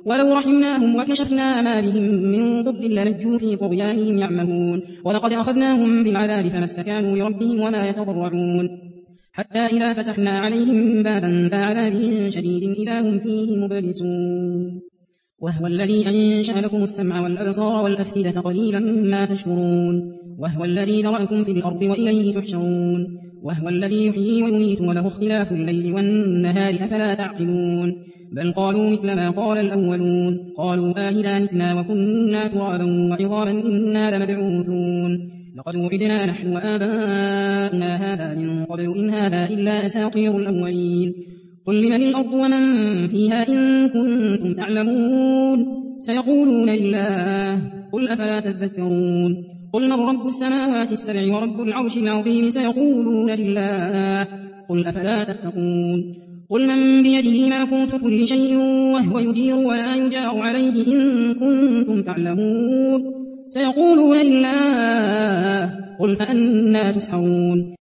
ولو رحمناهم وكشفنا ما بهم من ضر للجوا في طغيانهم يعمهون ولقد أخذناهم بالعذاب فما استكانوا لربهم وما يتضرعون حتى إذا فتحنا عليهم بابا ذا عذاب شديد إذا هم فيه مبلسون وهو الذي أنشأ لكم السمع والأبصار والأفئدة قليلا ما تشكرون وهو الذي ذرأكم في الأرض وإليه تحشرون وهو الذي يحيي ويميت وله اختلاف الليل والنهار أفلا تعقلون بل قالوا مثل ما قال الأولون قالوا آهدا متنا وكنا ترابا وعظاما إنا لمبعوثون لقد وعدنا نحن وآباؤنا هذا من قبل إن هذا إلا أساطير الأولين قل لمن الأرض ومن فيها إن كنتم تعلمون سيقولون لله قل أفلا تذكرون قل من رب السماوات السبع ورب العرش العظيم سيقولون لله قل أفلا تتقون قل من بيده ملكوت كل شيء وهو يجير ولا يجار عليه إن كنتم تعلمون سيقولون لله قل فأنى تسحرون